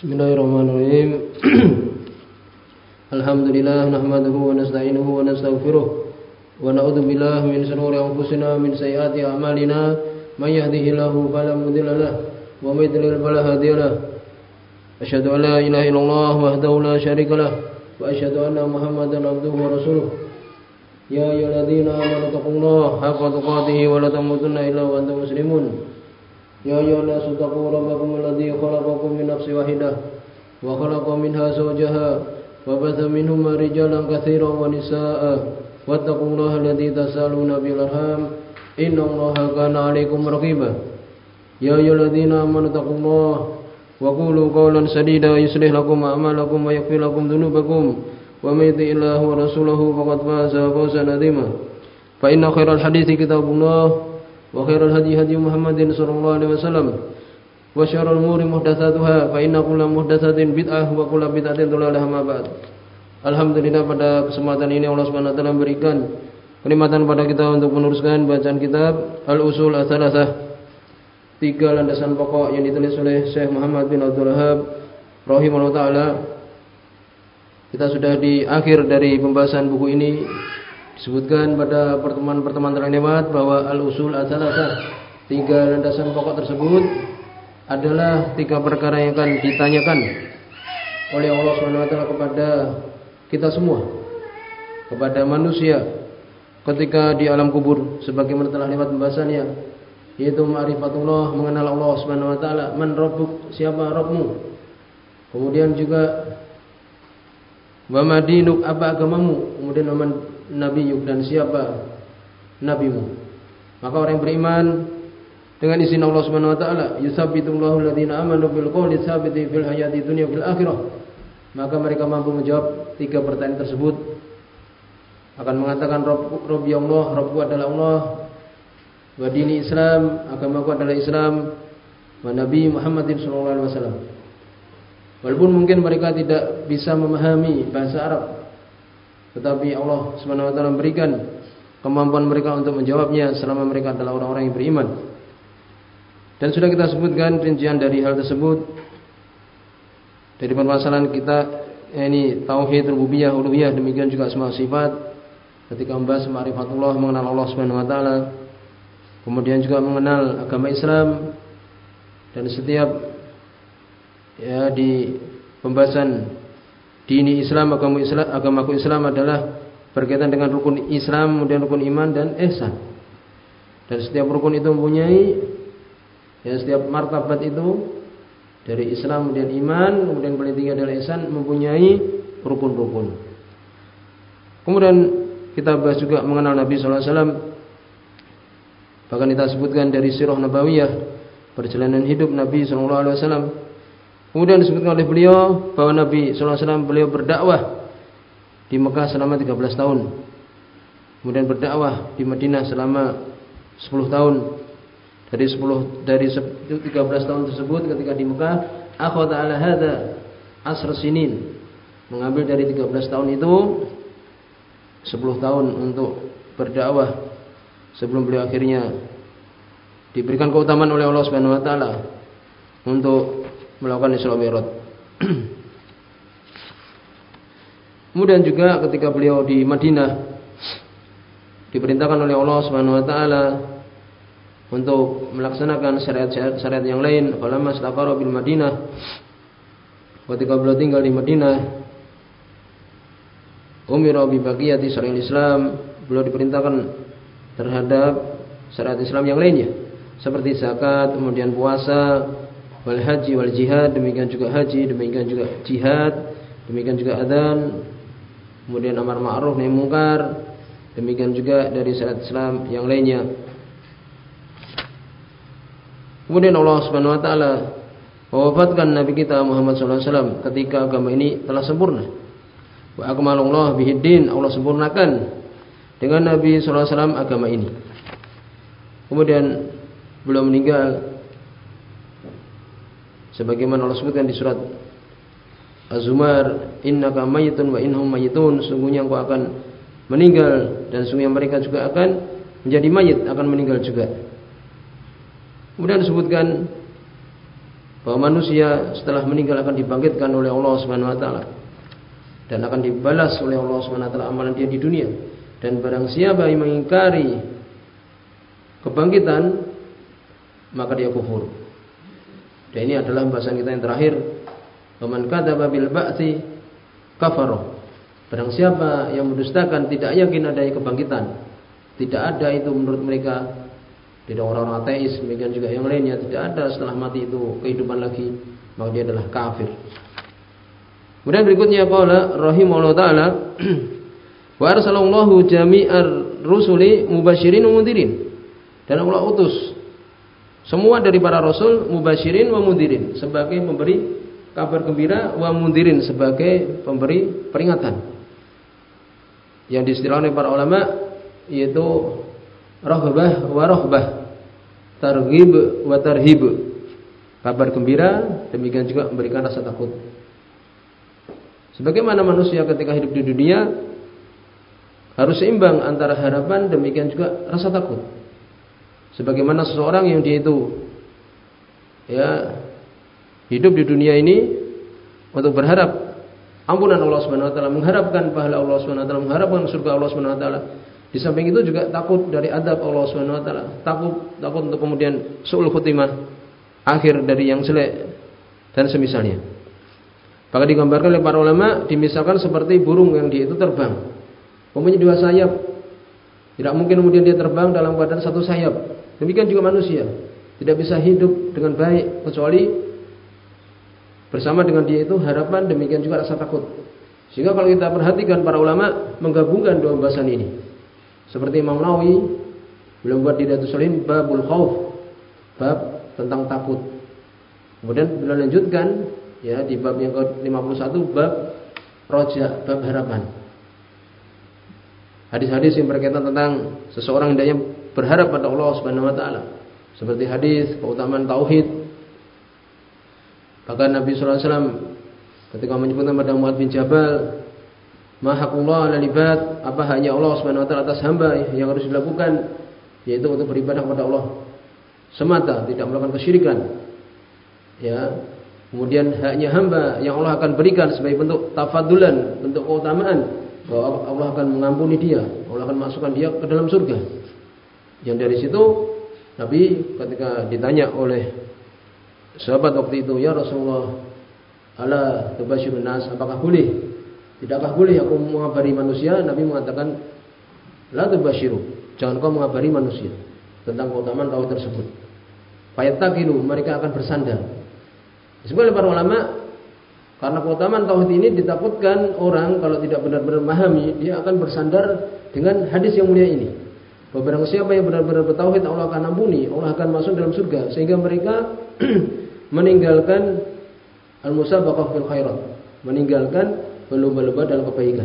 Bismillahirrahmanirrahim. Alhamdulillah nahmaduhu wa nasta'inuhu wa nastaghfiruh wa na'udzu billahi min shururi anfusina min sayyiati a'malina may yahdihillahu fala mudilla lahu wa may yudlil fala hadiya lahu. Asyhadu an la ilaha illallah wahdahu la syarika lahu wa asyhadu anna Muhammadan abduhu wa rasuluh. Ya ayyuhalladzina amanu taqullaha haqqa tuqatih wa la tamutunna illa wa antum muslimun. Ya ayyuhan-nasu taqu rabbakum alladzi khalaqakum min nafsin wahidah wa khalaqa minha zawjaha wa batha minhuma rijalan katsiran wa nisaa'a wattaqullaha alladzi tasaaluna bihi arham innallaha kana 'alaikum raqiba. Ya ayyuhalladzina amanu taqullaha wa qulu qawlan sadida yuslih lakum a'malakum wa yaghfir lakum dhunubakum wa may yuti'illaha wa rasulahu faqad faza fawzan 'azima. Fa inna khairal hadithi kitabullah wa khairal hadi hadi Muhammadin sallallahu alaihi wasallam wa syarrul umuri muhdatsatuha fa inna kulla muhdatsatin bid'ah wa kulla bid'atin dhalalah ma ba'd. Alhamdulillah, pada kesempatan ini Allah Subhanahu wa taala memberikan kenikmatan pada kita untuk meneruskan bacaan kitab Al-Usul Ats-Tsalatsah, 3 landasan pokok yang ditulis oleh Syekh Muhammad bin Abdul Wahhab rahimahullah taala. Kita sudah di akhir dari pembahasan buku ini. Disebutkan pada pertemuan-pertemuan terlewat bahwa Al-Usul Ats-Tsalatsah, 3 landasan pokok tersebut adalah 3 perkara yang akan ditanyakan oleh Allah Subhanahu wa taala kepada kita semua, kepada manusia ketika di alam kubur, sebagaimana telah lewat pembahasannya, yaitu ma'rifatullah, mengenal Allah Subhanahu wa taala. Man rabbuk, siapa Rabbmu? Kemudian juga wa madinuk, apa agamamu? Kemudian nabiyuk, dan siapa nabimu? Maka orang yang beriman dengan izin Allah Subhanahu wa taala, yusabbitullahu alladziina aamanu bil qawli tsabiti fil hayati dunya fil akhirah. Maka mereka mampu menjawab 3 pertanyaan tersebut, akan mengatakan Rabbi Allah, Rabbku adalah Allah, wa dini Islam, agamaku adalah Islam, wa Nabi Muhammadin sallallahu alaihi wasallam. Walaupun mungkin mereka tidak bisa memahami bahasa Arab, tetapi Allah Subhanahu wa taala memberikan kemampuan mereka untuk menjawabnya selama mereka adalah orang-orang yang beriman. Dan sudah kita sebutkan rincian dari hal tersebut dari permasalahan kita, ini tauhid rububiyah, uluhiyah, demikian juga asma sifat. Ketika membahas ma'rifatullah, mengenal Allah Subhanahu wa taala, kemudian juga mengenal agama Islam, dan setiap di pembahasan dini Islam, agamaku Islam adalah berkaitan dengan rukun Islam, kemudian rukun iman dan ihsan. Dan setiap rukun itu mempunyai, setiap martabat itu dari Islam kemudian iman, kemudian paling tinggi adalah ihsan, mempunyai rukun-rukun. Kemudian kita bahas juga mengenal Nabi sallallahu alaihi wasallam. Bahkan kita sebutkan dari sirah nabawiyah, perjalanan hidup Nabi sallallahu alaihi wasallam. Kemudian disebutkan oleh beliau bahwa Nabi sallallahu alaihi wasallam beliau berdakwah di Mekah selama 13 tahun. Kemudian berdakwah di Madinah selama 10 tahun. Dari 13 tahun tersebut ketika di Mekah, akhadha ala hadza asr sinin. Mengambil dari 13 tahun itu 10 tahun untuk berdakwah sebelum beliau akhirnya diberikan keutamaan oleh Allah Subhanahu wa taala untuk melakukan Isra Mi'raj. Kemudian juga ketika beliau di Madinah diperintahkan oleh Allah Subhanahu wa taala untuk melaksanakan syariat-syariat yang lain. Falamma istaqarra bil Madinah, ketika beliau tinggal di Madinah, umira bi baqiyati syariat Islam, beliau diperintahkan terhadap syariat Islam yang lainnya, seperti zakat, kemudian puasa, wal haji wal jihad, demikian juga haji, demikian juga jihad, demikian juga adzan, kemudian amar ma'ruf nahi mungkar, demikian juga dari syariat Islam yang lainnya. Kemudian Allah Subhanahu wa taala mewafatkan Nabi kita Muhammad sallallahu alaihi wasallam ketika agama ini telah sempurna. Wa akmalallahu bihiddin, Allah sempurnakan dengan Nabi sallallahu alaihi wasallam agama ini. Kemudian beliau meninggal sebagaimana Allah sebutkan di surat Az-Zumar, innaka mayyitun wa innahum mayyitun, sungguhnya engkau akan meninggal dan sungguhnya mereka juga akan menjadi mayit, akan meninggal juga. Kemudian disebutkan bahwa manusia setelah meninggal akan dibangkitkan oleh Allah Subhanahu wa taala dan akan dibalas oleh Allah Subhanahu wa taala amalan dia di dunia. Dan barang siapa yang mengingkari kebangkitan, maka dia kufur. Dan ini adalah pembahasan kita yang terakhir. Faman kadzaba bil ba'tsi kafara. Barang siapa yang mendustakan, tidak yakin adanya kebangkitan, tidak ada itu menurut mereka, tidak orang-orang ateis, demikian juga yang lainnya, tidak ada setelah mati itu kehidupan lagi, maka dia adalah kafir. Kemudian berikutnya qala rahimahullah taala wa arsalallahu jami'ar rusuli mubasyirin wa mundhirin. Dan Allah utus semua dari para rasul mubasyirin wa mundhirin sebagai pemberi kabar gembira, wa mundhirin sebagai pemberi peringatan. Yang diistilahkan oleh para ulama yaitu rahbah wa rahbah, targhib wa tarhib. Kabar gembira, demikian juga memberikan rasa takut. Sebagaimana manusia ketika hidup di dunia harus seimbang antara harapan, demikian juga rasa takut. Sebagaimana seseorang yang dia itu hidup di dunia ini untuk berharap ampunan Allah Subhanahu wa taala, mengharapkan pahala Allah Subhanahu wa taala, mengharapkan surga Allah Subhanahu wa taala. Di samping itu juga takut dari azab Allah Subhanahu wa taala, takut untuk kemudian su'ul khotimah, akhir dari yang jelek dan semisalnya. Maka digambarkan oleh para ulama, dimisalkan seperti burung yang dia itu terbang, mempunyai 2 sayap. Tidak mungkin kemudian dia terbang dalam keadaan 1 sayap. Demikian juga manusia, tidak bisa hidup dengan baik kecuali bersama dengan dia itu harapan, demikian juga rasa takut. Sehingga kalau kita perhatikan para ulama menggabungkan 2 pembahasan ini. Seperti Imam Nawawi beliau buat di Riyadhus Shalihin babul khauf, bab tentang takut. Kemudian beliau lanjutkan di bab yang ke-51 bab roja, bab harapan. Hadis-hadis yang berkaitan tentang seseorang hendaknya berharap pada Allah Subhanahu wa taala. Seperti hadis keutamaan tauhid. Bahkan Nabi sallallahu alaihi wasallam ketika menyebutkan pada Mu'adz bin Jabal, "Ma haqqullah 'alal ibad", apa hanya Allah Subhanahu wa taala atas hamba yang harus dilakukan, yaitu untuk beribadah kepada Allah semata, tidak melakukan kesyirikan. Kemudian haknya hamba yang Allah akan berikan sebagai bentuk tafadulan, bentuk keutamaan, bahwa Allah akan mengampuni dia, Allah akan masukkan dia ke dalam surga. Yang dari situ Nabi ketika ditanya oleh sahabat waktu itu, "Ya Rasulullah, ala tubasyirun nas", apakah boleh? Tidakkah boleh aku mengabari manusia? Nabi mengatakan, "La tubasyiru", jangan kau mengabari manusia tentang keutamaan tauhid tersebut. Fayattaqilu, mereka akan bersandar. Disebut oleh para ulama, karena keutamaan tauhid ini ditakutkan orang kalau tidak benar-benar memahami, dia akan bersandar dengan hadis yang mulia ini. Barang siapa yang benar-benar bertauhid, Allah akan ampuni, Allah akan masuk dalam surga. Sehingga mereka meninggalkan al-musabaqah fil khairat, meninggalkan berlomba-lomba dalam kebaikan.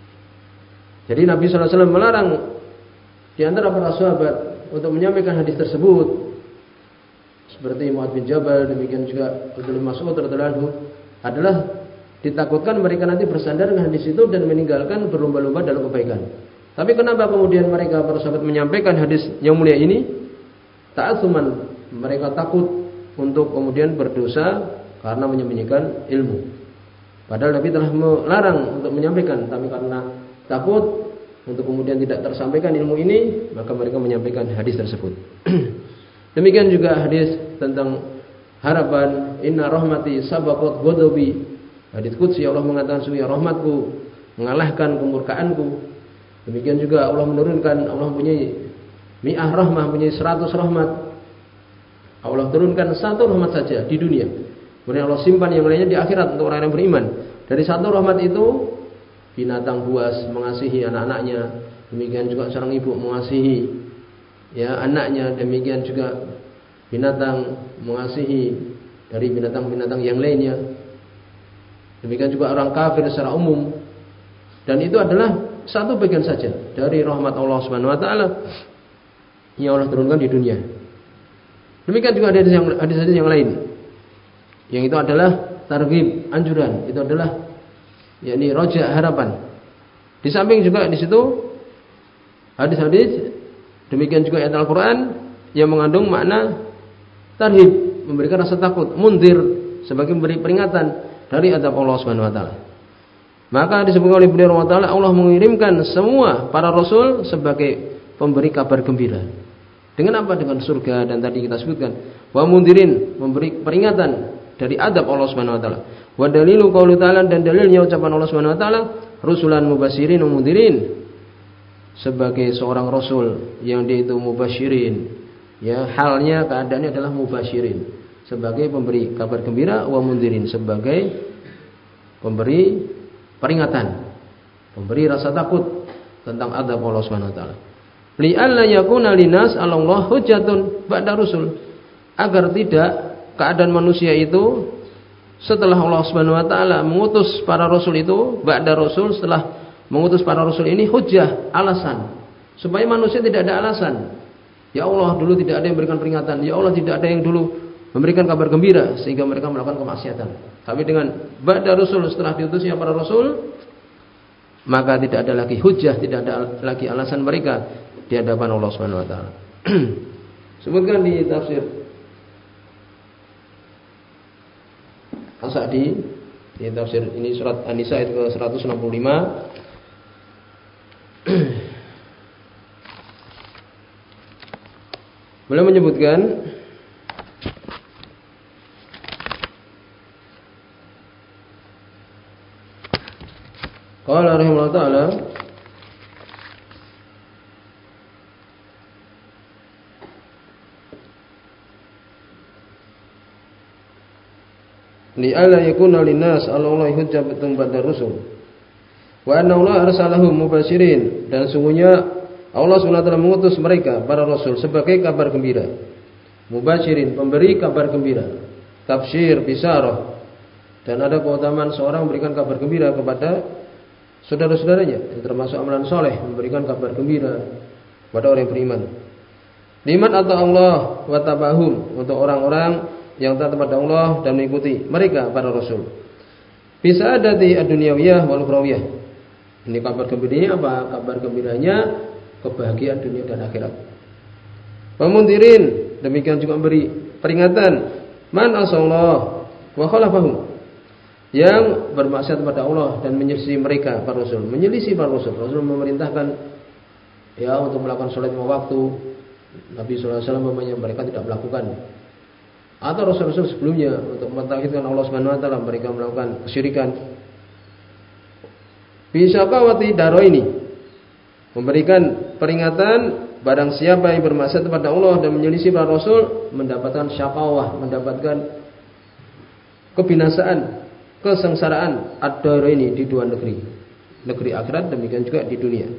Jadi Nabi sallallahu alaihi wasallam melarang di antara para sahabat untuk menyampaikan hadis tersebut. Seperti Mu'adz bin Jabal, demikian juga Abdullah bin Mas'ud radhiyallahu anhu, adalah ditakutkan mereka nanti bersandar dengan hadis itu dan meninggalkan berlomba-lomba dalam kebaikan. Tapi kenapa kemudian mereka para sahabat menyampaikan hadis yang mulia ini? Ta'assuman, mereka takut untuk kemudian berdosa karena menyembunyikan ilmu. Padahal Nabi telah melarang untuk menyampaikan, tapi karena takut untuk kemudian tidak tersampaikan ilmu ini, maka mereka menyampaikan hadis tersebut. Demikian juga hadis tentang harapan, "Inna rahmati sabaqat ghadabi". Hadis qudsi, Allah mengatakan, "Sungguh rahmatku mengalahkan kemurkaanku." Demikian juga Allah menurunkan, Allah mempunyai mi'ah rahmah, mempunyai 100 rahmat. Allah turunkan 1 rahmat saja di dunia. Kemudian Allah simpan yang lainnya di akhirat untuk orang yang beriman. Dari 1 rahmat itu, binatang buas mengasihi anak-anaknya. Demikian juga seorang ibu mengasihi anaknya. Demikian juga binatang mengasihi dari binatang-binatang yang lainnya. Demikian juga orang kafir secara umum. Dan itu adalah 1 bagian saja dari rahmat Allah Subhanahu wa taala yang Allah turunkan di dunia. Demikian juga ada hadis-hadis yang lain. Yang itu adalah targhib, anjuran. Itu adalah roja, harapan. Di samping juga di situ hadis-hadis, demikian juga ayat Al-Qur'an yang mengandung makna tarhib, memberikan rasa takut, mundir sebagai memberi peringatan dari azab Allah Subhanahu wa taala. Maka disebutkan oleh beliau Allah Allah mengirimkan semua para rasul sebagai pemberi kabar gembira. Dengan apa? Dengan surga, dan tadi kita sebutkan wa mundirin, memberi peringatan dari azab Allah Subhanahu wa taala. Wa dalilu qauli ta'ala, dan dalilnya ucapan Allah Subhanahu wa taala, rusulan mubasyirin wa mundirin, sebagai seorang rasul yang dia itu mubasyirin, ya, halnya keadaannya adalah mubasyirin, sebagai pemberi kabar gembira, wa mundirin, sebagai pemberi peringatan, memberi rasa takut tentang azab Allah Subhanahu wa taala. Li alla yakuna linas 'ala Allah hujjatun ba'da rusul, agar tidak keadaan manusia itu setelah Allah Subhanahu wa taala mengutus para rasul itu, ba'da rasul, setelah mengutus para rasul ini, hujjah, alasan, supaya manusia tidak ada alasan. Ya Allah, dulu tidak ada yang memberikan peringatan, ya Allah tidak ada yang dulu memberikan kabar gembira, sehingga mereka melakukan kemaksiatan. Tapi dengan ba'da rasul, setelah diutusnya para rasul, maka tidak ada lagi hujjah, tidak ada lagi alasan mereka di hadapan Allah Subhanahu wa taala. Sebutkan di tafsir As-Sa'di, di tafsir ini surat An-Nisa ayat ke-165. Beliau menyebutkan qala rahimahullah ta'ala, li alla yakuna linnas 'ala Allahi hujjatun ba'da rusul wa anna Allah arsalahum mubasyirin, dan sungguhnya Allah SWT mengutus mereka para rasul sebagai kabar gembira, mubasyirin, pemberi kabar gembira, tafsir bisyarah, dan ada keutamaan seorang memberikan kabar gembira kepada saudara-saudaranya, yang termasuk amalan soleh, memberikan kabar gembira kepada orang yang beriman. Liman atau Allah wa tabahum, untuk orang-orang yang taat kepada Allah dan mengikuti mereka para rasul. Bisa ada di ad-dunyawiyah wal ukhrawiyah. Ini kabar gembiranya apa? Kabar gembiranya kebahagiaan dunia dan akhirat. Pemundirin, demikian juga memberi peringatan, man asallah wa khalafahu, yang bermaksiat kepada Allah dan menyelisih mereka para rasul, menyelisih para rasul. Rasul memerintahkan ya untuk melakukan sholat lima waktu, Nabi sallallahu alaihi wasallam mereka tidak melakukan. Atau rasul-rasul sebelumnya untuk mentauhidkan Allah Subhanahu wa taala, mereka melakukan kesyirikan. Bisakawati daro ini, memberikan peringatan barang siapa yang bermaksiat kepada Allah dan menyelisih para rasul, mendapatkan syaqawah, mendapatkan kebinasaan, kesengsaraan ad-dar ini di dua negeri, negeri akhirat, demikian juga di dunia.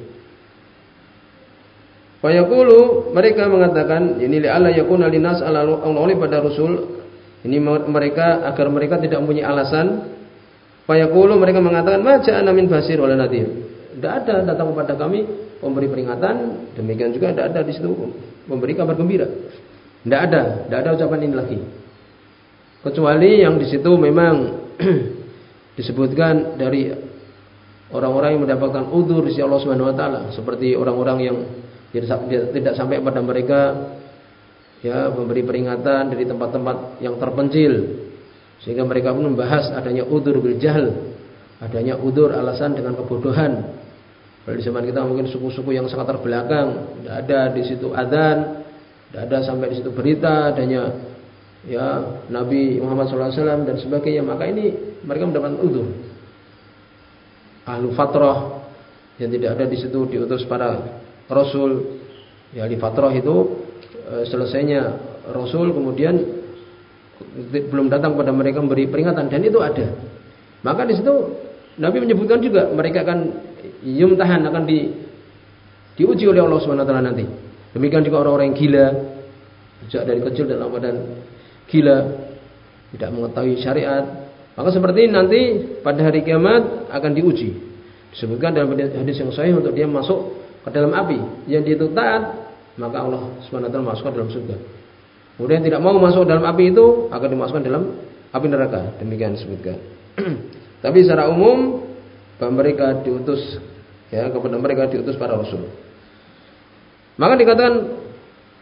Fayaqulu, mereka mengatakan, ini li'alla yakuna linas 'ala Allah pada rasul, ini mereka agar mereka tidak mempunyai alasan. Fayaqulu, mereka mengatakan, ma ja'ana min basir wala nadhir, tidak ada datang kepada kami pemberi peringatan, demikian juga tidak ada di situ memberi kabar gembira. Tidak ada ucapan ini lagi. Kecuali yang di situ memang disebutkan dari orang-orang yang mendapatkan udzur di sisi Allah Subhanahu wa taala, seperti orang-orang yang tidak sampai pada mereka ya memberi peringatan dari tempat-tempat yang terpencil, sehingga mereka pun membahas adanya udzur bil jahl, adanya udzur alasan dengan kebodohan. Kalau di zaman kita mungkin suku-suku yang sangat terbelakang, tidak ada di situ adzan, tidak ada sampai di situ berita adanya ya Nabi Muhammad SAW dan sebagainya, maka ini mereka mendapatkan udzur. Ahlu fatrah yang tidak ada di situ diutus para rasul, ya di fatrah itu selesainya rasul kemudian belum datang pada mereka memberi peringatan, dan itu ada. Maka di situ Nabi menyebutkan juga mereka akan yumtahan, akan diuji oleh Allah Subhanahu wa taala nanti. Demikian juga orang-orang yang gila, sejak dari kecil dalam keadaan gila, tidak mengetahui syariat. Maka seperti ini nanti pada hari kiamat akan diuji. Disebutkan dalam hadis yang sahih untuk dia masuk ke dalam api. Yang dia itu taat, maka Allah Subhanahu wa taala masukkan dalam surga. Kemudian tidak mau masuk dalam api itu akan dimasukkan dalam api neraka. Demikian disebutkan. Tapi secara umum bahwa mereka diutus ya, kepada mereka diutus para rasul. Maka dikatakan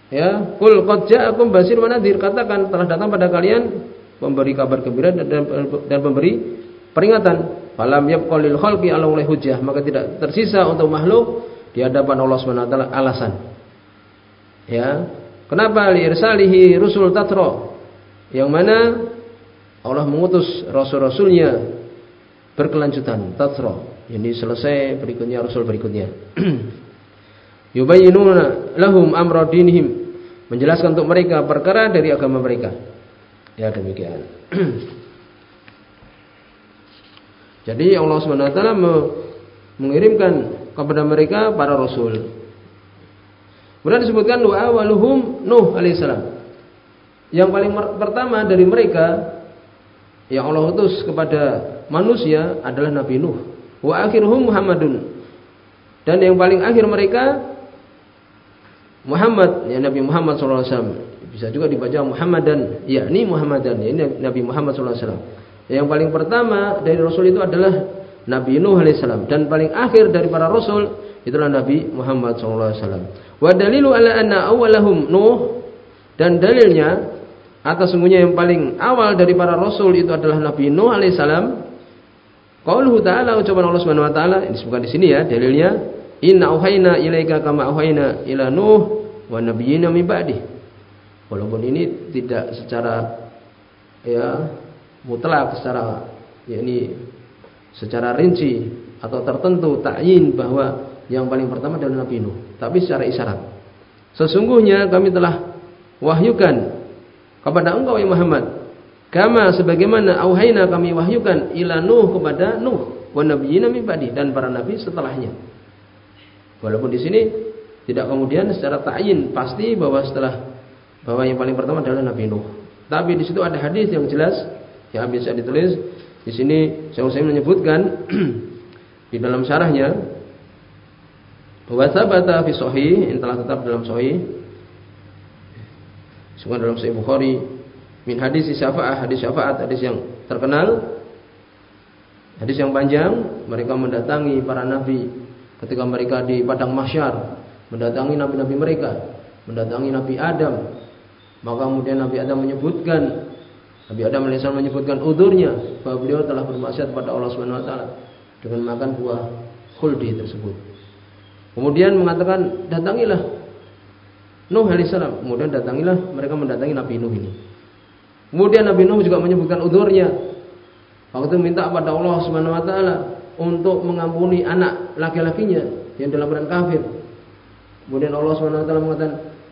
Ya, qul qad ja'akum basyirun wa nadhir, katakan telah datang pada kalian pemberi kabar gembira dan pemberi peringatan. Falam yabqa lil khalqi ala hujjah, maka tidak tersisa untuk makhluk di hadapan Allah Subhanahu wa taala alasan. Ya, kenapa li irsalihi rusul tatra, yang mana Allah mengutus rasul-rasulnya berkelanjutan, tatra, ini selesai berikutnya rasul berikutnya. Yubayyinuna lahum amra dinihim, menjelaskan untuk mereka perkara dari agama mereka. Ya, demikian. Jadi Allah Subhanahu wa taala mengirimkan kepada mereka para rasul. Kemudian disebutkan wa awaluhum Nuh alaihissalam. Yang paling pertama dari mereka yang Allah utus kepada manusia adalah Nabi Nuh. Wa akhiruhum Muhammadun. Dan yang paling akhir mereka Muhammad, ya Nabi Muhammad sallallahu alaihi wasallam. Bisa juga dibaca Muhammadan, yakni Muhammadan, ya Nabi Muhammad sallallahu alaihi wasallam. Yang paling pertama dari rasul itu adalah Nabi Nuh alaihissalam, dan paling akhir dari para rasul itulah Nabi Muhammad sallallahu alaihi wasallam. Wa dalilu ala anna awwalahum Nuh, dan dalilnya atas sungguhnya yang paling awal dari para rasul itu adalah Nabi Nuh alaihissalam. Qauluhu ta'ala, ucapan Allah Subhanahu wa taala, ini disebutkan di sini ya dalilnya. Inna auhayna ilaika kama auhayna ila Nuh wa nabiyyina min ba'dih. Walaupun ini tidak secara ya mutlak, secara yakni secara rinci atau tertentu ta'yin bahwa yang paling pertama adalah Nabi Nuh, tapi secara isyarat. Sesungguhnya kami telah wahyukan kepada engkau ya Muhammad, kama sebagaimana auhayna kami wahyukan ila Nuh kepada Nuh wa nabiyyina min ba'dih, dan para nabi setelahnya. Walaupun di sini tidak kemudian secara ta'yin pasti bahwa yang paling pertama adalah Nabi Nuh. Tapi di situ ada hadis yang jelas yang bisa ditulis. Di sini saya menyebutkan di dalam syarahnya wa tsabata fi sahih, yang telah tetap dalam sahih. Semua dalam Sahih Bukhari min hadis syafaat, hadis syafaat, hadis yang terkenal. Hadis yang panjang, mereka mendatangi para nabi ketika mereka di padang mahsyar, mendatangi nabi-nabi mereka, mendatangi Nabi Adam. Maka kemudian Nabi Adam menyebutkan, Nabi Adam alaihissalam menyebutkan udurnya bahwa beliau telah bermaksiat pada Allah Subhanahu wa taala dengan makan buah khuldi tersebut. Kemudian mengatakan, datangilah Nuh alaihissalam. Kemudian datangilah, mereka mendatangi Nabi Nuh ini. Kemudian Nabi Nuh juga menyebutkan udurnya. Waktu itu minta kepada Allah Subhanahu wa taala untuk mengampuni anak laki-lakinya yang dalam keadaan kafir. Kemudian Allah Subhanahu wa taala mengatakan,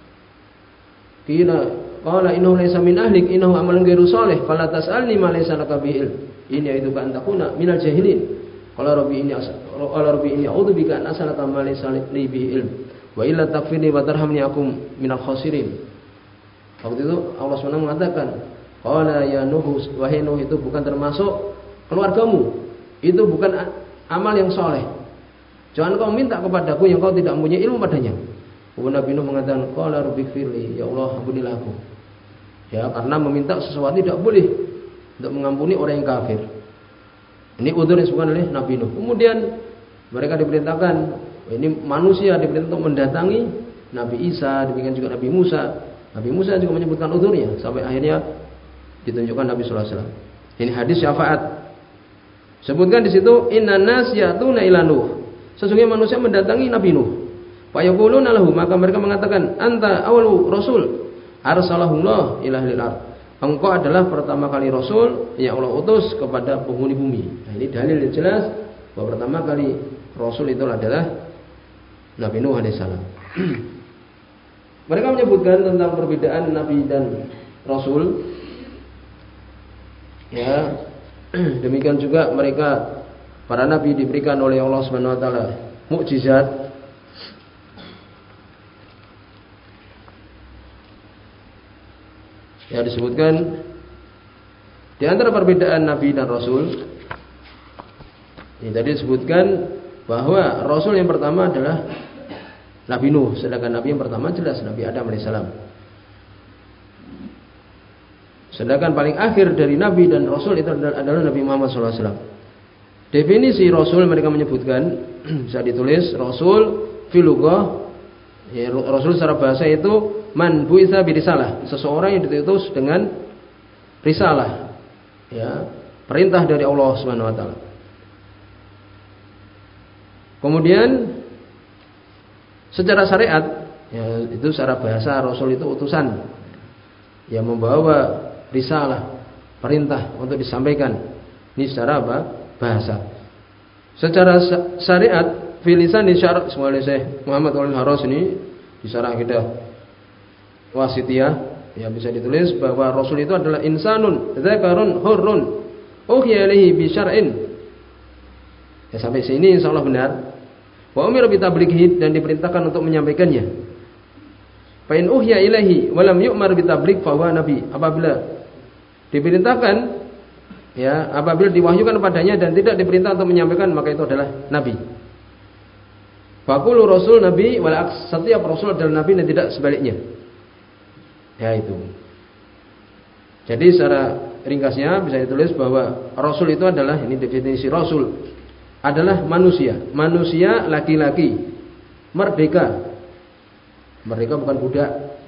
qala innahu laysa min ahlik innahu amalun ghairu shalih fala tas'alni ma laysa laka bihi ilm inni a'iduka an takuna minal jahilin. Qala rabbi inni a'udzu bika an as'alaka ma laysa li bihi ilm wa illa taghfirli wa tarhamni akum minal khasirin. Waktu itu Allah Subhanahu mengatakan, qala ya Nuh, wahai Nuh, itu bukan termasuk keluargamu, itu bukan amal yang soleh. Jangan kau minta kepadaku yang kau tidak mempunyai ilmu padanya. Kemudian Nabi Nuh mengatakan, qala rabbighfirli, ya Allah ampunilah aku. Ya, karena meminta sesuatu tidak boleh untuk mengampuni orang yang kafir. Ini udzur yang disebutkan oleh Nabi Nuh. Kemudian mereka diperintahkan, ini manusia diperintah untuk mendatangi Nabi Isa, demikian juga Nabi Musa. Nabi Musa juga menyebutkan udzurnya sampai akhirnya ditunjukkan Nabi sallallahu alaihi wasallam. Ini hadis syafaat. Sebutkan di situ, innan nas ya'tuna ila Nuh. Sesungguhnya manusia mendatangi Nabi Nuh. Fa yaquluna lahu, maka mereka mengatakan, anta awwalu rasul arsalahullah ila ahlil ardh. Engkau adalah pertama kali rasul yang Allah utus kepada penghuni bumi. Nah, ini dalil yang jelas bahwa pertama kali rasul itu adalah Nabi Nuh alaihissalam. Mereka menyebutkan tentang perbedaan nabi dan rasul. Ya, demikian juga mereka para nabi diberikan oleh Allah Subhanahu wa taala mukjizat. Ya, disebutkan di antara perbedaan nabi dan rasul. Ini tadi disebutkan bahwa rasul yang pertama adalah Nabi Nuh, sedangkan nabi yang pertama jelas Nabi Adam alaihissalam. Sedangkan paling akhir dari nabi dan rasul itu adalah Nabi Muhammad SAW. Definisi rasul mereka menyebutkan bisa ditulis rasul fil lughah, ya, rasul secara bahasa itu man bu'itsa birisalah, seseorang yang diutus dengan risalah, ya, perintah dari Allah Subhanahu wa taala. Kemudian secara syariat, ya, itu secara bahasa Rasul itu utusan yang membawa risalah, perintah untuk disampaikan. Ini secara apa? Bahasa. Secara syariat, filisan di syarah oleh Syekh Muhammad Al-Haras ini di syarah Aqidah Wasithiyah, ya, bisa ditulis bahwa Rasul itu adalah insanun dzakarun hurrun uhiya ilaihi bi syar'in. Ya, sampai sini insyaallah benar. Wa umira bi tablighi, dan diperintahkan untuk menyampaikannya. Fa in uhiya ilaihi wa lam yu'mar bi tabligh fa huwa nabi. Apabila diperintahkan, ya, apabila diwahyukan padanya dan tidak diperintah untuk menyampaikan, maka itu adalah nabi. Faqulu rasul nabi wal aks, setiap rasul adalah nabi dan tidak sebaliknya. Ya, itu. Jadi secara ringkasnya bisa ditulis bahwa rasul itu adalah, ini definisi rasul, adalah manusia laki-laki, merdeka bukan budak.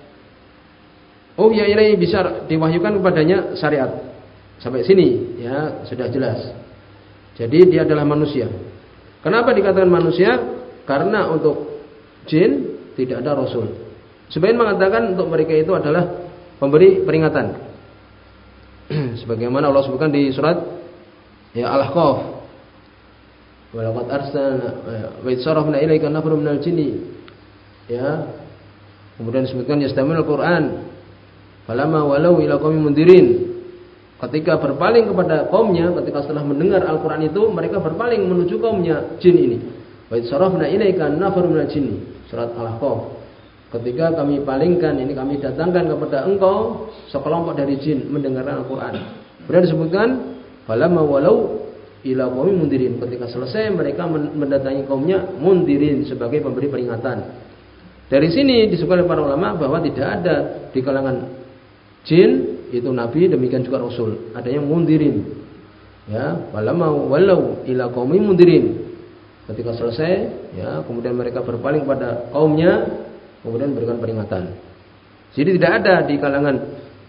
Oh ya, ilaihi bisyar, diwahyukan kepadanya syariat. Sampai sini ya sudah jelas. Jadi dia adalah manusia. Kenapa dikatakan manusia? Karena untuk jin tidak ada rasul. Sebagian mengatakan untuk mereka itu adalah pemberi peringatan. Sebagaimana Allah sebutkan di surat ya Al-Ahqaf. Wa laqad arsalna wa sarafna ilaika nafarum minal jinni. Ya. Kemudian disebutkan yastamil Al-Qur'an. Falamma walau ila qaumi mundirin. Ketika berpaling kepada kaumnya, ketika setelah mendengar Al-Qur'an itu, mereka berpaling menuju kaumnya jin ini. Wa sarafna ilaika nafarum minal jinni. Surat Al-Ahqaf. Ketika kami palingkan, ini kami datangkan kepada engkau sekelompok dari jin mendengarkan Al-Qur'an. Kemudian disebutkan falamma walau ila qaumi mundirin, ketika selesai mereka mendatangi kaumnya mundirin, sebagai pemberi peringatan. Dari sini disebutkan oleh para ulama bahwa tidak ada di kalangan jin itu nabi, demikian juga rasul, adanya mundirin. Ya, falamma walau ila qaumi mundirin, ketika selesai ya kemudian mereka berpaling pada kaumnya, kemudian memberikan peringatan. Jadi tidak ada di kalangan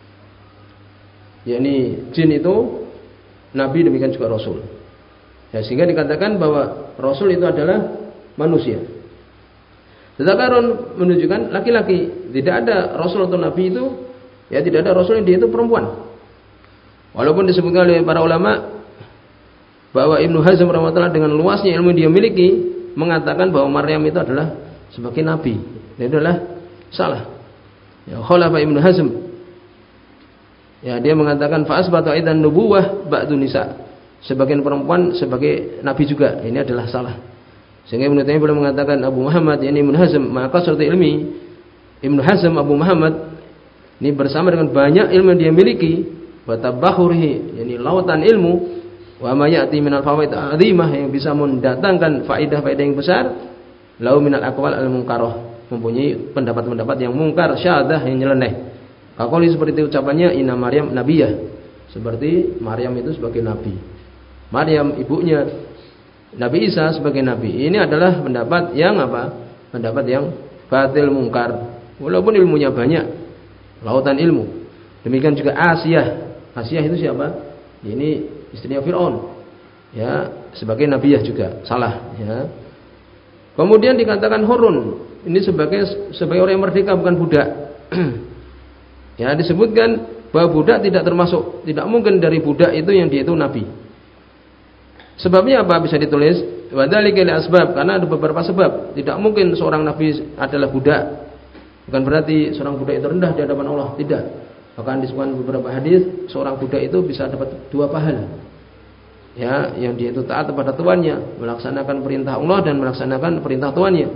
yakni jin itu nabi, demikian juga rasul. Ya, sehingga dikatakan bahwa rasul itu adalah manusia. Dzakarun menunjukkan laki-laki, tidak ada rasul atau nabi itu, ya tidak ada rasul yang dia itu perempuan. Walaupun disebutkan oleh para ulama bahwa Ibnu Hazm rahimahullah dengan luasnya ilmu yang dia miliki mengatakan bahwa Maryam itu adalah sebagai nabi. Dan itu adalah salah. Ya, khalafa Ibnu Hazm. Ya, dia mengatakan fa asbata aidan nubuwah ba'du nisa. Sebagian perempuan sebagai nabi juga. Ini adalah salah. Sehingga Ibnu Taimiyah boleh mengatakan Abu Muhammad yakni Ibnu Hazm, maka surat ilmi Ibnu Hazm Abu Muhammad ini bersama dengan banyak ilmu yang dia miliki, wa tabakhurihi, yakni lautan ilmu, wa ma ya'ti minal fawaid azimah, yang bisa mendatangkan faedah-faedah yang besar, lau minal aqwal al-munkarah, mempunyai pendapat-pendapat yang mungkar, syadah, yang nyeleneh. Kakoli seperti ucapannya inna Maryam nabiyah, seperti Maryam itu sebagai nabi. Maryam ibunya Nabi Isa sebagai nabi. Ini adalah pendapat yang apa? Pendapat yang batil mungkar. Walaupun ilmunya banyak, lautan ilmu. Demikian juga Asiyah. Asiyah itu siapa? Ini istrinya Fir'aun. Ya, sebagai nabiyah juga. Salah, ya. Kemudian dikatakan hurun. Ini sebagai orang yang merdeka, bukan budak. Ya, disebutkan bahwa budak tidak termasuk, tidak mungkin dari budak itu yang dia itu nabi. Sebabnya apa? Bisa ditulis wadzalika li asbab, karena ada beberapa sebab. Tidak mungkin seorang nabi adalah budak. Bukan berarti seorang budak itu rendah di hadapan Allah, tidak. Bahkan disebutkan beberapa hadis seorang budak itu bisa dapat 2 pahala. Ya, yang dia itu taat kepada tuannya, melaksanakan perintah Allah dan melaksanakan perintah tuannya.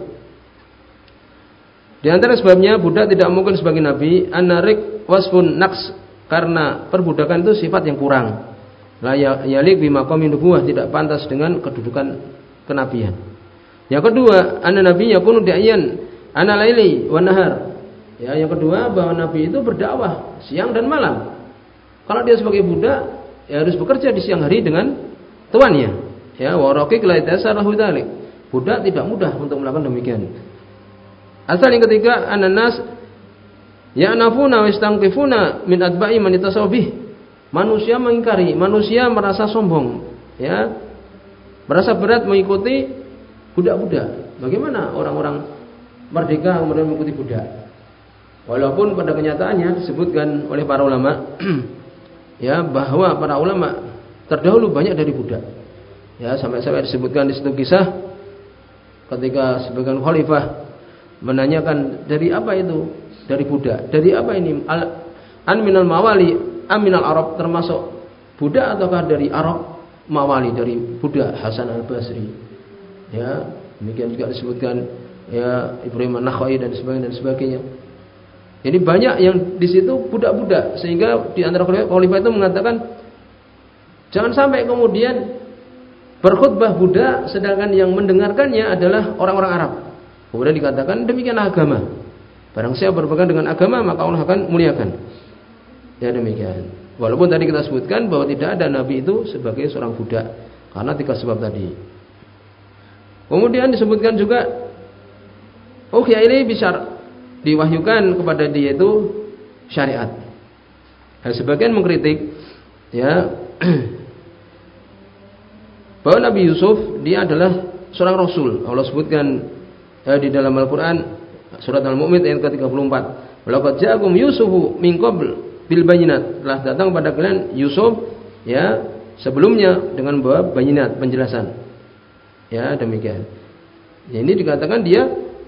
Di antara sebabnya budak tidak mungkin sebagai nabi, anarik wasfun naqs, karena perbudakan itu sifat yang kurang. La yalik bima qaumin nubuwah, tidak pantas dengan kedudukan kenabian. Yang kedua, anna nabi yakunu da'iyan ana laili wa nahar. Ya, yang kedua bahwa nabi itu berdakwah siang dan malam. Kalau dia sebagai budak, ya harus bekerja di siang hari dengan tuannya. Ya, wa raqiq la yatasarrahu dzalik. Budak tidak mudah untuk melakukan demikian. Asal yang ketiga, ananas Ya'nafuna wa yastanqifuna min atba'i man yatasawbih. Manusia mengingkari, manusia merasa sombong, ya. Merasa berat mengikuti budak-budak. Bagaimana orang-orang merdeka kemudian mengikuti budak? Walaupun pada kenyataannya disebutkan oleh para ulama ya bahwa para ulama terdahulu banyak dari budak. Ya, sampai-sampai disebutkan di situ kisah ketika sebagian khalifah menanyakan dari apa itu? Dari budak. Dari apa ini? An minal mawali, aminal Arab, termasuk budak ataukah dari Arab? Mawali, dari budak. Hasan Al-Basri. Ya, demikian juga disebutkan ya Ibrahim An-Nakhai dan sebagainya. Jadi banyak yang di situ budak-budak, sehingga di antara khalifah itu mengatakan jangan sampai kemudian berkhutbah budak sedangkan yang mendengarkannya adalah orang-orang Arab. Kemudian dikatakan demikianlah agama. Barang siapa berpegang dengan agama maka Allah akan muliakan. Ya demikian. Walaupun tadi kita sebutkan bahwa tidak ada nabi itu sebagai seorang budak karena 3 sebab tadi. Kemudian disebutkan juga bisyar, diwahyukan kepada dia itu syariat. Dan sebagian mengkritik ya bahwa Nabi Yusuf dia adalah seorang rasul. Allah sebutkan di dalam Al-Qur'an surat Al-Mu'min ayat ke-34. Laqad ja'akum Yusufu min qabl bil bayinat. Telah datang pada kalian Yusuf ya sebelumnya dengan membawa bayinat, penjelasan. Ya, demikian. Ya, ini dikatakan dia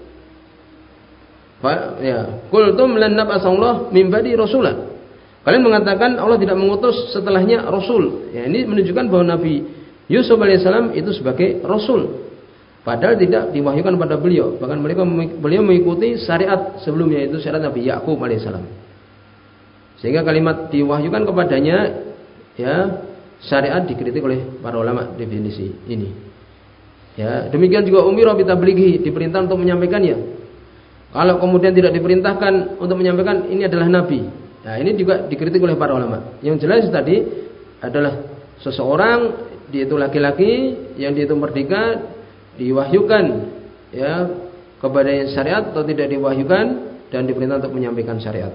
ya, qultum lan nab'asallahu min ba'di rasulan. Kalian mengatakan Allah tidak mengutus setelahnya rasul. Ya, ini menunjukkan bahwa Nabi Yusuf alaihissalam itu sebagai rasul. Padahal tidak diwahyukan pada beliau. Bahkan beliau mengikuti syariat sebelumnya, itu syariat Nabi Yakub alaihissalam. Sehingga kalimat diwahyukan kepadanya ya syariat dikritik oleh para ulama definisi ini. Ya, demikian juga umira bitablighi, diperintah untuk menyampaikannya. Kalau kemudian tidak diperintahkan untuk menyampaikan, ini adalah nabi. Nah, ini juga dikritik oleh para ulama. Yang jelas tadi adalah seseorang dia itu laki-laki yang dia itu merdeka diwahyukan ya kepada syariat atau tidak diwahyukan dan diperintah untuk menyampaikan syariat.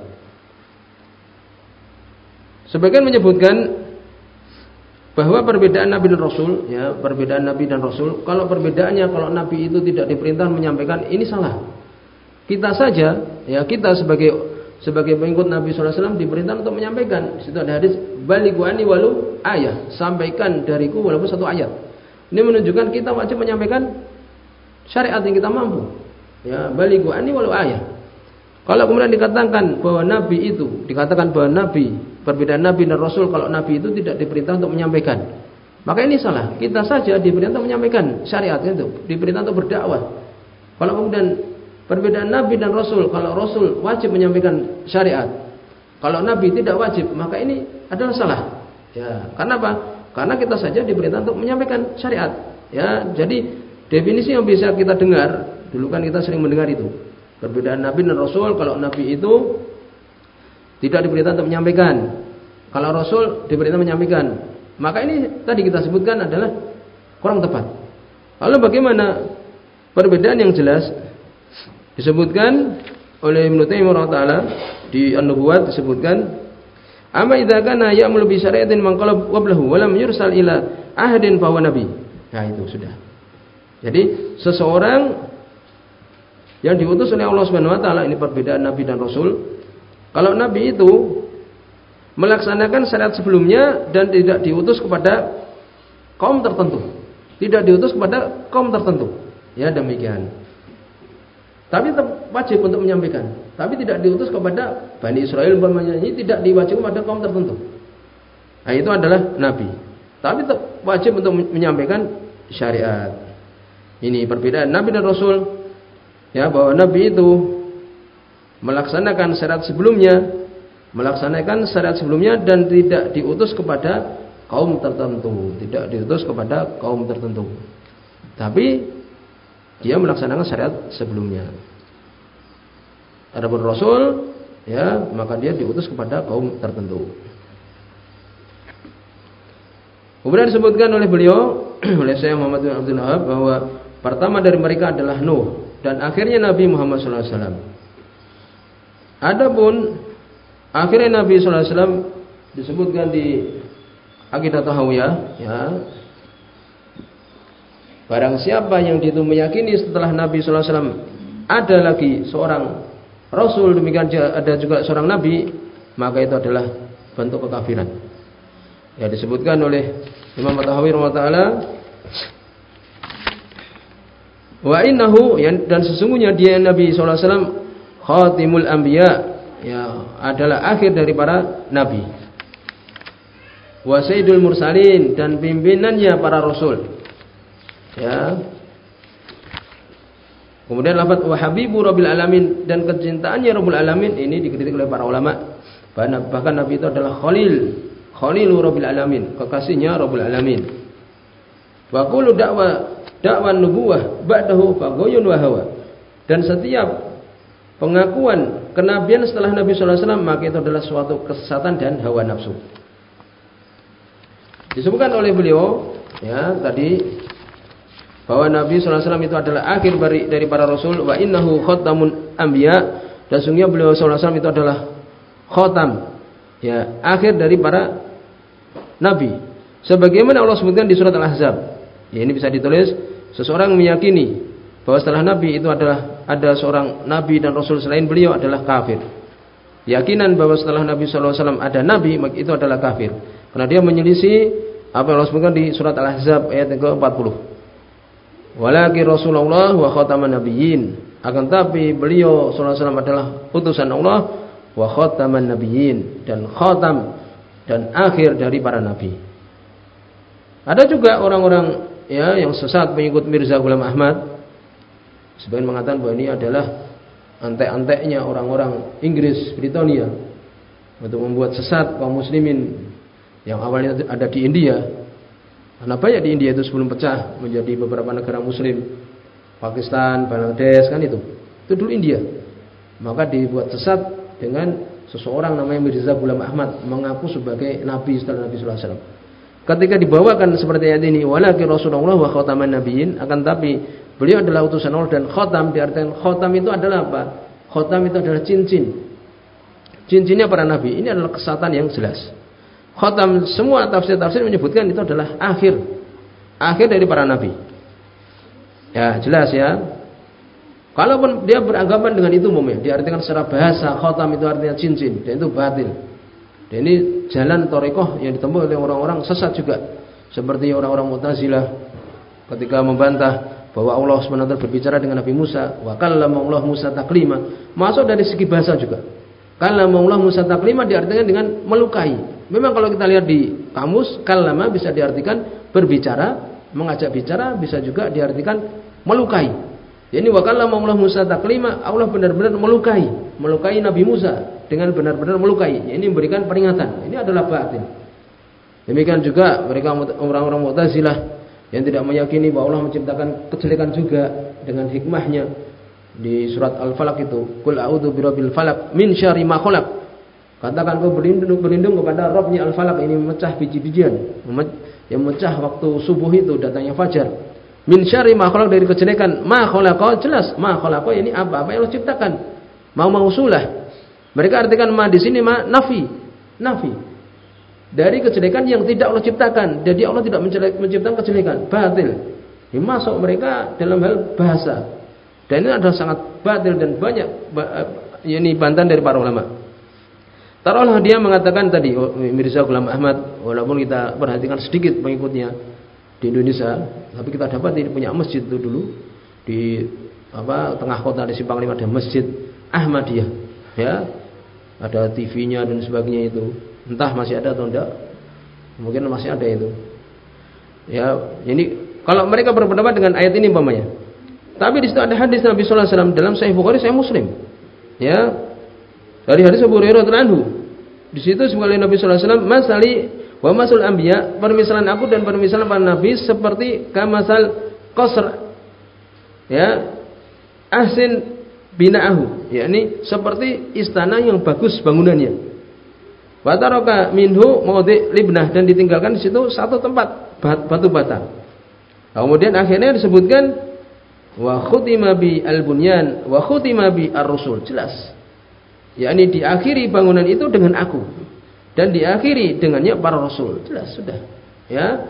Sebagian menyebutkan bahwa perbedaan Nabi dan Rasul, ya perbedaan Nabi dan Rasul, kalau perbedaannya kalau Nabi itu tidak diperintah menyampaikan, ini salah. Kita saja, ya kita sebagai pengikut Nabi SAW diperintah untuk menyampaikan. Di situ ada hadis balighu anni walau ayat, sampaikan dariku walaupun 1 ayat. Ini menunjukkan kita wajib menyampaikan syariat yang kita mampu. Ya, balighu anni walau ayat. Kalau kemudian dikatakan bahwa Nabi itu, perbedaan Nabi dan Rasul, kalau Nabi itu tidak diperintah untuk menyampaikan, maka ini salah. Kita saja diperintah untuk menyampaikan syariat itu, diperintah untuk berdakwah. Kalau kemudian perbedaan Nabi dan Rasul, kalau Rasul wajib menyampaikan syariat, kalau Nabi tidak wajib, maka ini adalah salah. Ya, karena apa? Karena kita saja diperintah untuk menyampaikan syariat. Ya, jadi definisi yang bisa kita dengar, dulu kan kita sering mendengar itu. Perbedaan Nabi dan Rasul, kalau Nabi itu tidak diperintah untuk menyampaikan, kalau Rasul diperintah menyampaikan, maka ini tadi kita sebutkan adalah kurang tepat. Lalu bagaimana perbedaan yang jelas? Disebutkan oleh Ibnu Taimiyah taala di An-Nubuwat disebutkan, amma idza kana ya'mulu bi syari'atin man qala qablahu wa lam yursal ila ahadin fa huwa nabi. Nah, itu sudah. Jadi seseorang yang diutus oleh Allah Subhanahu wa taala, ini perbedaan Nabi dan Rasul. Kalau Nabi itu melaksanakan syariat sebelumnya dan tidak diutus kepada kaum tertentu, tidak diutus kepada kaum tertentu, ya demikian. Tapi tetap wajib untuk menyampaikan. Tapi tidak diutus kepada Bani Israel umpamanya, ini tidak diwajibkan pada kaum tertentu. Nah, itu adalah Nabi. Tapi tetap wajib untuk menyampaikan syariat. Ini perbedaan Nabi dan Rasul. Ya, bahwa Nabi itu melaksanakan syariat sebelumnya dan tidak diutus kepada kaum tertentu, Tapi dia melaksanakan syariat sebelumnya. Adapun Rasul, ya, maka dia diutus kepada kaum tertentu. Kemudian disebutkan oleh beliau, oleh Syekh Muhammad bin Abdul Wahab, bahwa pertama dari mereka adalah Nuh dan akhirnya Nabi Muhammad SAW. Adapun akhirnya Nabi sallallahu alaihi wasallam disebutkan di Aqidah Tahawiyah, ya. Barang siapa yang itu meyakini setelah Nabi sallallahu alaihi wasallam ada lagi seorang rasul, demikian ada juga seorang nabi, maka itu adalah bentuk kekafiran. Ya, disebutkan oleh Imam At-Tahawi rahimahullah, wa innahu, dan sesungguhnya dia Nabi sallallahu alaihi wasallam khatimul anbiya, ya, adalah akhir dari para nabi. Wa sayyidul mursalin, dan pimpinannya para rasul. Ya. Kemudian lafaz wa habibu rabbil alamin, dan kecintaannya rabbul alamin ini dikritik oleh para ulama. Bahkan Nabi itu adalah khalilu rabbil alamin, kekasihnya rabbul alamin. Wa kullu da'wan nubuwah ba'dahu faghayun wa hawa. Dan setiap pengakuan kenabian setelah Nabi sallallahu alaihi wasallam, maka itu adalah suatu kesesatan dan hawa nafsu. Disebutkan oleh beliau, ya, tadi bahwa Nabi sallallahu alaihi wasallam itu adalah akhir dari para rasul, wa innahu khatamun anbiya, dan sungguhnya beliau sallallahu alaihi wasallam itu adalah khatam, ya, akhir dari para nabi. Sebagaimana Allah sebutkan di surat Al-Ahzab. Ya, ini bisa ditulis, seseorang meyakini bahwa setelah Nabi itu adalah ada seorang Nabi dan Rasul selain beliau adalah kafir. Keyakinan bahwa setelah Nabi sallallahu alaihi wasallam ada Nabi, maka itu adalah kafir, karena dia menyelisih apa yang Allah sebutkan di surat Al-Ahzab ayat yang ke-40. Walakin Rasulullah wa khataman nabiyyin, akan tapi beliau sallallahu alaihi wasallam adalah utusan Allah, wa khataman nabiyyin, dan khatam dan akhir dari para nabi. Ada juga orang-orang, ya, yang sesat mengikut Mirza Ghulam Ahmad, sebagian mengatakan bahwa ini adalah antek-anteknya orang-orang Inggris, Britania, untuk membuat sesat kaum muslimin yang awalnya ada di India. Karena banyak di India itu sebelum pecah menjadi beberapa negara muslim, Pakistan, Bangladesh, kan itu dulu India. Maka dibuat sesat dengan seseorang namanya Mirza Ghulam Ahmad, mengaku sebagai nabi setelah Nabi sallallahu alaihi wasallam. Ketika dibawakan seperti ayat ini, walakin Rasulullah wa khataman nabiyyin, akan tapi beliau adalah utusan Allah, dan khatam diartikan, khatam itu adalah apa? Khatam itu adalah cincin. Cincinnya para nabi. Ini adalah kesesatan yang jelas. Khatam, semua tafsir-tafsir menyebutkan itu adalah akhir dari para nabi. Ya, jelas ya. Kalaupun dia beranggapan dengan itu umumnya, diartikan secara bahasa khatam itu artinya cincin, dan itu batil. Dan ini jalan thariqah yang ditempuh oleh orang-orang sesat juga, seperti orang-orang Mu'tazilah ketika membantah bahwa Allah SWT berbicara dengan Nabi Musa, wa kallama Allah Musa taklima. Masuk dari segi bahasa juga. Kallama Allah Musa taklima diartikan dengan melukai. Memang kalau kita lihat di kamus, kallama bisa diartikan berbicara, mengajak bicara, bisa juga diartikan melukai. Jadi wa kallama Allah Musa taklima, Allah benar-benar melukai Nabi Musa dengan benar-benar melukai. Ini memberikan peringatan. Ini adalah batil. Demikian juga mereka orang-orang Mu'tazilah yang tidak meyakini bahwa Allah menciptakan kejelekan juga dengan hikmahnya. Di surat Al-Falaq itu, qul a'udzu birabbil falaq min syarri ma khalaq. Katakan kau berlindung kepada Rabbnya Al-Falaq, ini memecah biji-bijian, yang memecah waktu subuh itu datangnya fajar. Min syarri ma khalaq, dari kejelekan ma khalaqa, jelas ma khalaqa ini apa yang Allah ciptakan. Mausulah. Mereka artikan ma di sini ma nafi. Dari kejelekan yang tidak Allah ciptakan. Jadi Allah tidak menciptakan kejelekan, batil. Ini masuk mereka dalam hal bahasa. Dan ini adalah sangat batil dan banyak ini bantahan dari para ulama. Taruhlah dia mengatakan tadi Mirza Ghulam Ahmad, walaupun kita perhatikan sedikit pengikutnya di Indonesia, tapi kita dapat dia punya masjid itu dulu di tengah kota di Simpang 5 ada masjid Ahmadiyah, ya, ada TV-nya dan sebagainya itu. Entah masih ada atau enggak, mungkin masih ada itu. Ya, ini kalau mereka berpendapat dengan ayat ini umpamanya. Tapi di situ ada hadis Nabi sallallahu alaihi wasallam dalam Sahih Bukhari, Sahih Muslim. Ya. Dari hadis Abu Hurairah radhiyallahu anhu. Di situ sebagaimana Nabi sallallahu alaihi wasallam, masali wa masul anbiya, permisalan aku dan permisalan para nabi seperti kamasal qasr. Ya. Ahsin bina'ahu, yakni seperti istana yang bagus bangunannya. Wa taraka minhu mawdi' libnah, dan ditinggalkan di situ satu tempat batu bata. Kemudian akhirnya disebutkan wa khutima bi al-bunyan wa khutima bi ar-rusul. Jelas. yakni diakhiri bangunan itu dengan aku dan diakhiri dengannya para rasul. Jelas sudah. Ya.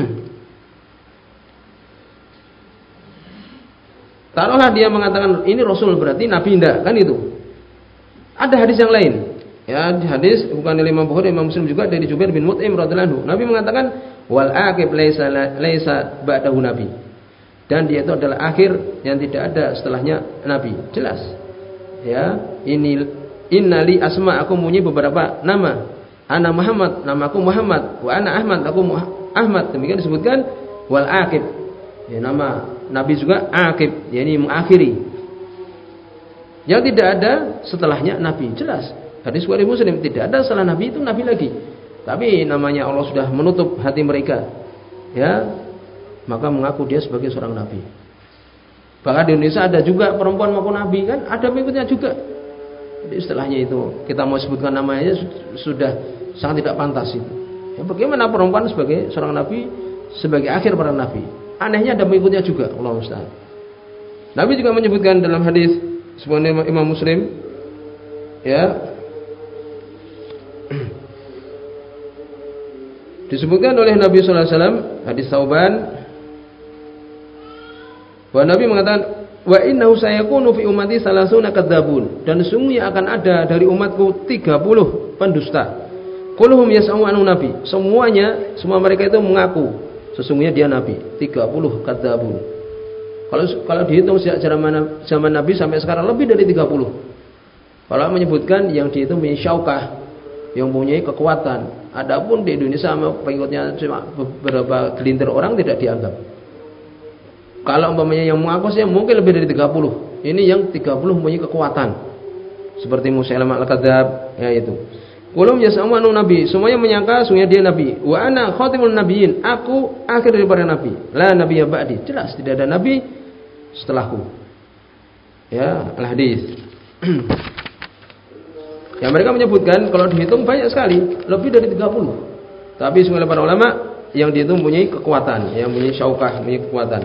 Taruhlah dia mengatakan ini rasul berarti nabi, enggak, kan itu. Ada hadis yang lain. Ya, hadis bukan dari Imam Bukhari, Imam Muslim juga dari Jubair bin Mut'im radhiyallahu anhu. Nabi mengatakan wal aqib laisa ba'dahu nabi. Dan dia itu adalah akhir yang tidak ada setelahnya nabi. Jelas. Ya, innali asma, aku mempunyai beberapa nama. Ana Muhammad, namaku Muhammad. Wa ana Ahmad, aku Ahmad. Demikian disebutkan wal aqib. Ya, nama nabi juga aqib, yakni mengakhiri. Yang tidak ada setelahnya nabi. Jelas. Hadis Bukhari Muslim, tidak ada setelah nabi itu nabi lagi. Tapi namanya Allah sudah menutup hati mereka. Ya, maka mengaku dia sebagai seorang nabi. Bahkan di Indonesia ada juga perempuan maupun nabi, kan ada pengikutnya juga. Jadi istilahnya itu kita mau sebutkan namanya sudah sangat tidak pantas itu. Ya, bagaimana perempuan sebagai seorang nabi, sebagai akhir para nabi? Anehnya ada pengikutnya juga. Allah musta'an. Nabi juga menyebutkan dalam hadis sebenarnya Imam Muslim, ya, disebutkan oleh Nabi sallallahu alaihi wasallam hadis Tsauban, bahwa Nabi mengatakan wa innahu sayakunu fi ummati salasuna kadzabun, dan sesungguhnya akan ada dari umatku 30 pendusta. Kulluhum yas'u anu nabi, semua mereka itu mengaku sesungguhnya dia nabi. 30 kadzabun. Kalau dihitung sejak zaman Nabi sampai sekarang lebih dari 30. Kalau menyebutkan yang dihitung punya syaukah, yang punya kekuatan. Adapun di Indonesia sama pengikutnya cuma beberapa gelintir orang tidak dianggap. Kalau umpamanya yang mengaku sih mungkin lebih dari 30. Ini yang 30 mempunyai kekuatan. Seperti Musailamah al-Kadzdzab, ya itu. Qulum yas'amu anu nabi, semuanya menyangka sungguhnya dia nabi. Wa ana khatimul nabiyyin, aku akhir daripada nabi. La nabiyya ba'di. Jelas tidak ada nabi setelahku. Ya, al-hadis. Ya, mereka menyebutkan kalau dihitung banyak sekali, lebih dari 30. Tapi semua para ulama yang dihitung mempunyai kekuatan, yang mempunyai syaukah, mempunyai kekuatan.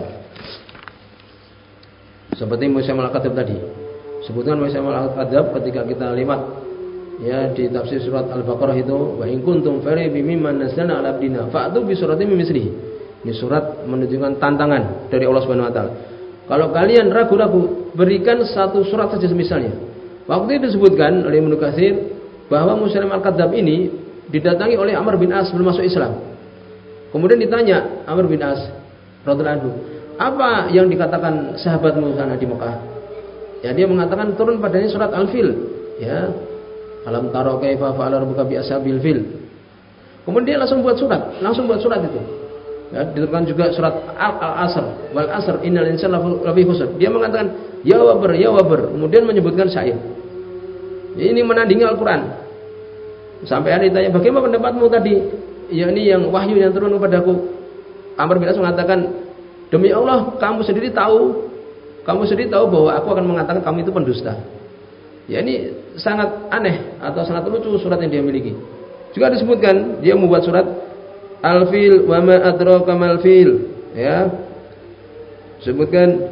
Seperti Musa al-Kadzdzab tadi. Sebutkan Musa al-Kadzdzab ketika kita lewat ya di tafsir surat Al-Baqarah itu, wa in kuntum faribi mimman nazzalna 'ala abdina fa'tu bi suratin min mislihi. Ini surat menunjukkan tantangan dari Allah Subhanahu wa taala. Kalau kalian ragu-ragu, berikan satu surat saja semisalnya. Waktu itu disebutkan oleh Ibnu Katsir bahwa Musailamah al-Kadzdzab ini didatangi oleh Amr bin As belum masuk Islam. Kemudian ditanya Amr bin As radhiyallahu anhu, apa yang dikatakan sahabatmu sana di Mekah? Ya, dia mengatakan turun padanya surat Al-Fil. Ya, alam taro kaifa fa'ala rabbuka bi ashabil fil. Kemudian dia langsung buat surat itu. Ya, diturunkan juga surat Al-Asr, wal asr innal insana lafi khusr. Dia mengatakan ya wabar, kemudian menyebutkan syair. Ini menandingi Al-Quran. Sampai ada ditanya, bagaimana pendapatmu tadi? Ya, ini yang wahyu yang turun kepadaku. Amr bin As mengatakan, demi Allah, kamu sendiri tahu bahwa aku akan mengatakan kamu itu pendusta. Ya, ini sangat aneh atau sangat lucu surat yang dia miliki. Juga disebutkan dia membuat surat Al-Fil wa ma adraka mal fil. Ya. Sebutkan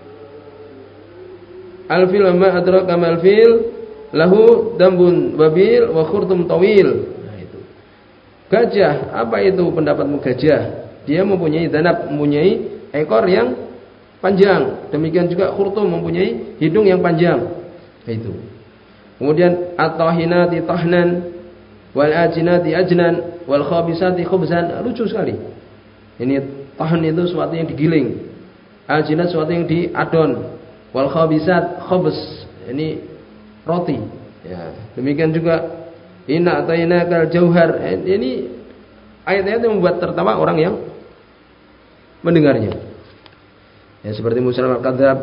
Al-Fil wa ma adraka mal fil lahu dambun wabil wa khurtum tawil. Nah, itu. Gajah, apa itu pendapatmu gajah? Dia mempunyai danab, mempunyai ekor yang panjang. Demikian juga khurtum mempunyai hidung yang panjang. Itu. Kemudian at-tahinati tahnan wal ajinati ajnan wal khabisati khubzan. Lucu sekali. Ini tahan itu sesuatu yang digiling. Al-jinat sesuatu yang diadon. Wal khabisat khubz. Ini roti. Ya, demikian juga inna atainakal jauhar. Ini ayat-ayat yang membuat tertawa orang yang mendengarnya. Ya, seperti Musailamah al-Kadzdzab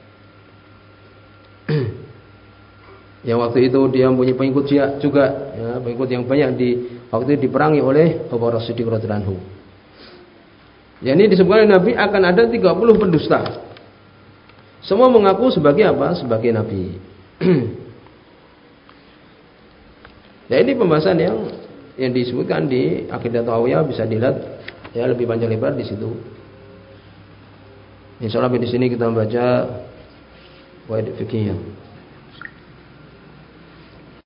yang waktu itu dia mempunyai pengikut juga, ya, pengikut yang banyak waktu itu diperangi oleh Abu Bakar Siddiq radhiyallahu anhu. Ya, ini disebutkan Nabi akan ada 30 pendusta. Semua mengaku sebagai apa? Sebagai nabi. Ya, ini pembahasan yang disebutkan di Aqidah Tahawiyah, bisa dilihat ya lebih panjang lebar di situ. Insyaallah di sini kita membaca faedah fikih.